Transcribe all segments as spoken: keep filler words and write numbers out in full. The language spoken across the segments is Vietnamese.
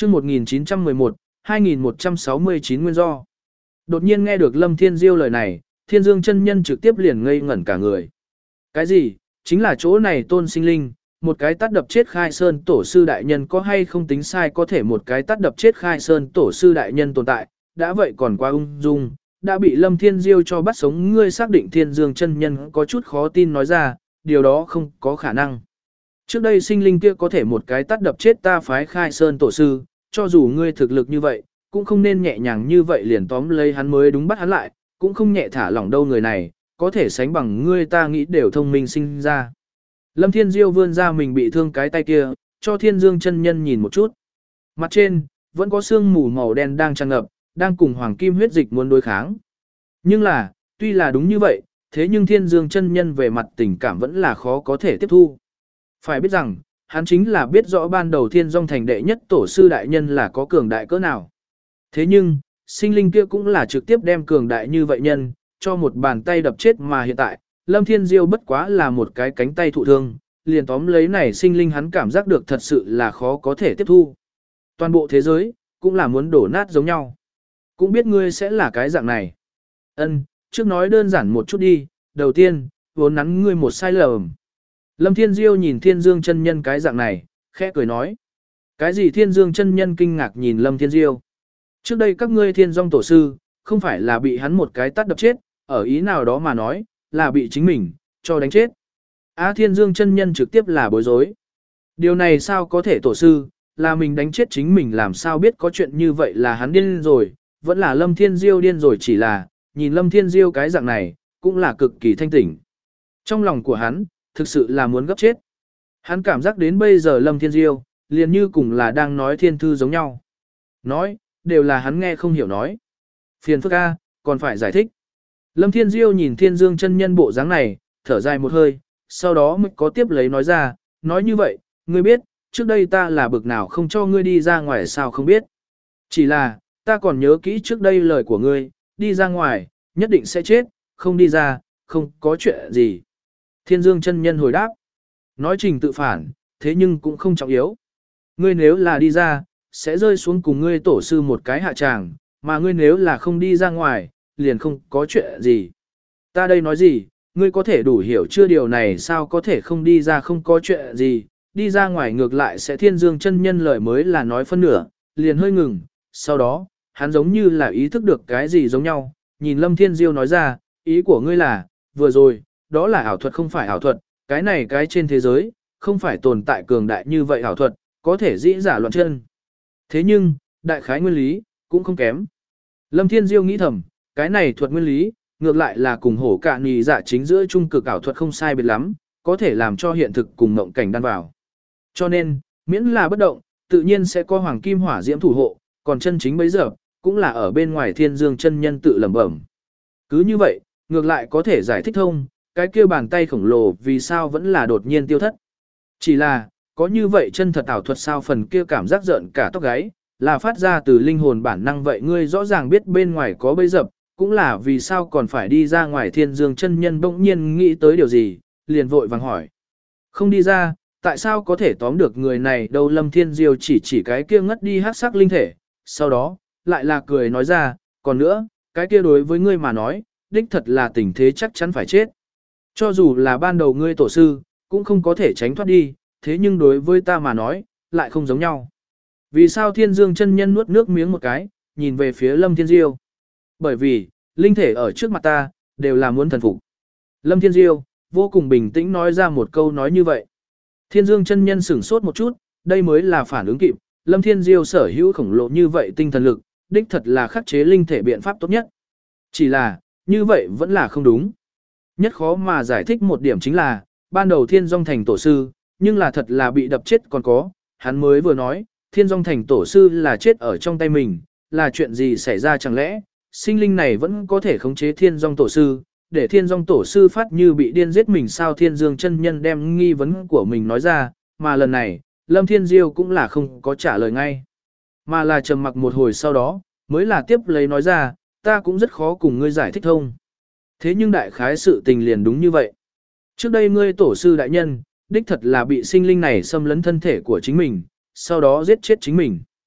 chương một nghìn chín trăm mười một, hai nghìn một trăm sáu mươi chín nguyên do. Đột nhiên nghe được Lâm Thiên Diêu lời này, Thiên Dương chân nhân trực tiếp liền ngây ngẩn cả người. Cái gì? Chính là chỗ này tôn sinh linh, một cái tát đập chết khai sơn tổ sư đại nhân có hay không tính sai, có thể một cái tát đập chết khai sơn tổ sư đại nhân tồn tại, đã vậy còn quá ung dung, đã bị Lâm Thiên Diêu cho bắt sống. Ngươi xác định Thiên Dương chân nhân có chút khó tin nói ra, điều đó không có khả năng. Trước đây sinh linh kia có thể một cái tát đập chết ta phái khai sơn tổ sư, cho dù ngươi thực lực như vậy, cũng không nên nhẹ nhàng như vậy liền tóm lấy hắn mới đúng, bắt hắn lại, cũng không nhẹ thả lỏng đâu. Người này, có thể sánh bằng ngươi, ta nghĩ đều thông minh sinh ra. Lâm Thiên Diêu vươn ra mình bị thương cái tay kia, cho Thiên Dương chân nhân nhìn một chút. Mặt trên, vẫn có sương mù màu đen đang tràn ngập, đang cùng hoàng kim huyết dịch muốn đối kháng. Nhưng là, tuy là đúng như vậy, thế nhưng Thiên Dương chân nhân về mặt tình cảm vẫn là khó có thể tiếp thu. Phải biết rằng, hắn chính là biết rõ ban đầu Thiên Dung thành đệ nhất tổ sư đại nhân là có cường đại cỡ nào. Thế nhưng, sinh linh kia cũng là trực tiếp đem cường đại như vậy nhân, cho một bàn tay đập chết, mà hiện tại, Lâm Thiên Diêu bất quá là một cái cánh tay thụ thương, liền tóm lấy này sinh linh, hắn cảm giác được thật sự là khó có thể tiếp thu. Toàn bộ thế giới, cũng là muốn đổ nát giống nhau. Cũng biết ngươi sẽ là cái dạng này. Ân, trước nói đơn giản một chút đi, đầu tiên, vốn nắn ngươi một sai lầm. Lâm Thiên Diêu nhìn Thiên Dương chân nhân cái dạng này, khẽ cười nói. Cái gì? Thiên Dương chân nhân kinh ngạc nhìn Lâm Thiên Diêu. Trước đây các ngươi Thiên Dung tổ sư, không phải là bị hắn một cái tát đập chết, ở ý nào đó mà nói, là bị chính mình, cho đánh chết. Á, Thiên Dương chân nhân trực tiếp là bối rối. Điều này sao có thể, tổ sư, là mình đánh chết chính mình, làm sao biết có chuyện như vậy? Là hắn điên rồi, vẫn là Lâm Thiên Diêu điên rồi? Chỉ là, nhìn Lâm Thiên Diêu cái dạng này, cũng là cực kỳ thanh tỉnh. Trong lòng của hắn, thực sự là muốn gấp chết. Hắn cảm giác đến bây giờ Lâm Thiên Diêu, liền như cùng là đang nói thiên thư giống nhau. Nói, đều là hắn nghe không hiểu nói. Phiền phức a, còn phải giải thích. Lâm Thiên Diêu nhìn Thiên Dương chân nhân bộ dáng này, thở dài một hơi, sau đó mới có tiếp lấy nói ra, nói như vậy, ngươi biết, trước đây ta là bực nào không cho ngươi đi ra ngoài sao? Không biết. Chỉ là, ta còn nhớ kỹ trước đây lời của ngươi, đi ra ngoài, nhất định sẽ chết, không đi ra, không có chuyện gì. Thiên Dương chân nhân hồi đáp, nói trình tự phản, thế nhưng cũng không trọng yếu. Ngươi nếu là đi ra, sẽ rơi xuống cùng ngươi tổ sư một cái hạ tràng, mà ngươi nếu là không đi ra ngoài, liền không có chuyện gì. Ta đây nói gì, ngươi có thể đủ hiểu chưa? Điều này sao có thể không đi ra không có chuyện gì, đi ra ngoài ngược lại sẽ. Thiên Dương chân nhân lời mới là nói phân nửa, liền hơi ngừng, sau đó, hắn giống như là ý thức được cái gì giống nhau, nhìn Lâm Thiên Diêu nói ra, ý của ngươi là, vừa rồi, đó là ảo thuật không phải ảo thuật, cái này cái trên thế giới, không phải tồn tại cường đại như vậy ảo thuật, có thể dĩ giả loạn chân. Thế nhưng, đại khái nguyên lý, cũng không kém. Lâm Thiên Diêu nghĩ thầm, cái này thuật nguyên lý, ngược lại là cùng hổ cạn nhì dạ chính giữa trung cực ảo thuật không sai biệt lắm, có thể làm cho hiện thực cùng mộng cảnh đan vào. Cho nên, miễn là bất động, tự nhiên sẽ có hoàng kim hỏa diễm thủ hộ, còn chân chính bấy giờ, cũng là ở bên ngoài. Thiên Dương chân nhân tự lẩm bẩm. Cứ như vậy, ngược lại có thể giải thích thông, cái kia bàn tay khổng lồ vì sao vẫn là đột nhiên tiêu thất. Chỉ là, có như vậy chân thật ảo thuật sao? Phần kia cảm giác giận cả tóc gáy, là phát ra từ linh hồn bản năng. Vậy ngươi rõ ràng biết bên ngoài có bẫy dập, cũng là vì sao còn phải đi ra ngoài? Thiên Dương chân nhân bỗng nhiên nghĩ tới điều gì, liền vội vàng hỏi. Không đi ra, tại sao có thể tóm được người này đâu? Lâm Thiên Diêu chỉ chỉ cái kia ngất đi hắc sắc linh thể, sau đó, lại là cười nói ra, còn nữa, cái kia đối với ngươi mà nói, đích thật là tình thế chắc chắn phải chết. Cho dù là ban đầu ngươi tổ sư, cũng không có thể tránh thoát đi, thế nhưng đối với ta mà nói, lại không giống nhau. Vì sao? Thiên Dương chân nhân nuốt nước miếng một cái, nhìn về phía Lâm Thiên Diêu. Bởi vì, linh thể ở trước mặt ta, đều là muốn thần phục. Lâm Thiên Diêu, vô cùng bình tĩnh nói ra một câu nói như vậy. Thiên Dương chân nhân sửng sốt một chút, đây mới là phản ứng kịp. Lâm Thiên Diêu sở hữu khổng lồ như vậy tinh thần lực, đích thật là khắc chế linh thể biện pháp tốt nhất. Chỉ là, như vậy vẫn là không đúng. Nhất khó mà giải thích một điểm chính là, ban đầu Thiên Dung thành tổ sư, nhưng là thật là bị đập chết còn có, hắn mới vừa nói, Thiên Dung thành tổ sư là chết ở trong tay mình, là chuyện gì xảy ra? Chẳng lẽ, sinh linh này vẫn có thể khống chế Thiên Dung tổ sư, để Thiên Dung tổ sư phát như bị điên giết mình sao? Thiên Dương chân nhân đem nghi vấn của mình nói ra, mà lần này, Lâm Thiên Diêu cũng là không có trả lời ngay, mà là trầm mặc một hồi sau đó, mới là tiếp lấy nói ra, ta cũng rất khó cùng ngươi giải thích thông. Thế nhưng đại khái sự tình liền đúng như vậy. Trước đây ngươi tổ sư đại nhân, đích thật là bị sinh linh này xâm lấn thân thể của chính mình, sau đó giết chết chính mình.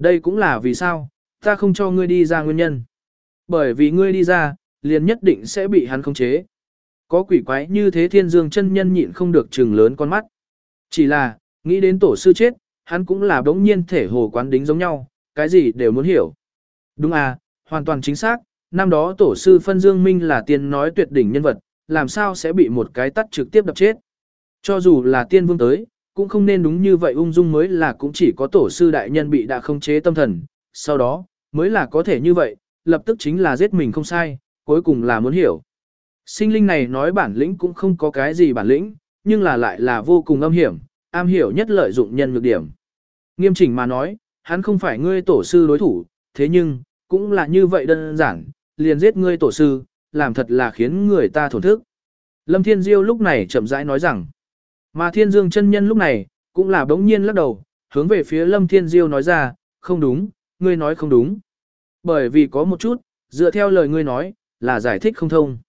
Đây cũng là vì sao, ta không cho ngươi đi ra nguyên nhân. Bởi vì ngươi đi ra, liền nhất định sẽ bị hắn khống chế. Có quỷ quái như thế Thiên Dương chân nhân nhịn không được trừng lớn con mắt. Chỉ là, nghĩ đến tổ sư chết, hắn cũng là đống nhiên thể hồ quán đính giống nhau, cái gì đều muốn hiểu. Đúng à, hoàn toàn chính xác, năm đó tổ sư phân Dương Minh là tiên nói tuyệt đỉnh nhân vật, làm sao sẽ bị một cái tắt trực tiếp đập chết. Cho dù là tiên vương tới, cũng không nên đúng như vậy ung dung mới là cũng chỉ có tổ sư đại nhân bị đã khống chế tâm thần, sau đó, mới là có thể như vậy, lập tức chính là giết mình không sai, cuối cùng là muốn hiểu. Sinh linh này nói bản lĩnh cũng không có cái gì bản lĩnh, nhưng là lại là vô cùng âm hiểm, am hiểu nhất lợi dụng nhân nhược điểm. Nghiêm chỉnh mà nói, hắn không phải ngươi tổ sư đối thủ, thế nhưng, cũng là như vậy đơn giản, liền giết ngươi tổ sư, làm thật là khiến người ta thổn thức. Lâm Thiên Diêu lúc này chậm rãi nói rằng, mà Thiên Dương chân nhân lúc này, cũng là bỗng nhiên lắc đầu, hướng về phía Lâm Thiên Diêu nói ra, không đúng, ngươi nói không đúng. Bởi vì có một chút, dựa theo lời ngươi nói, là giải thích không thông.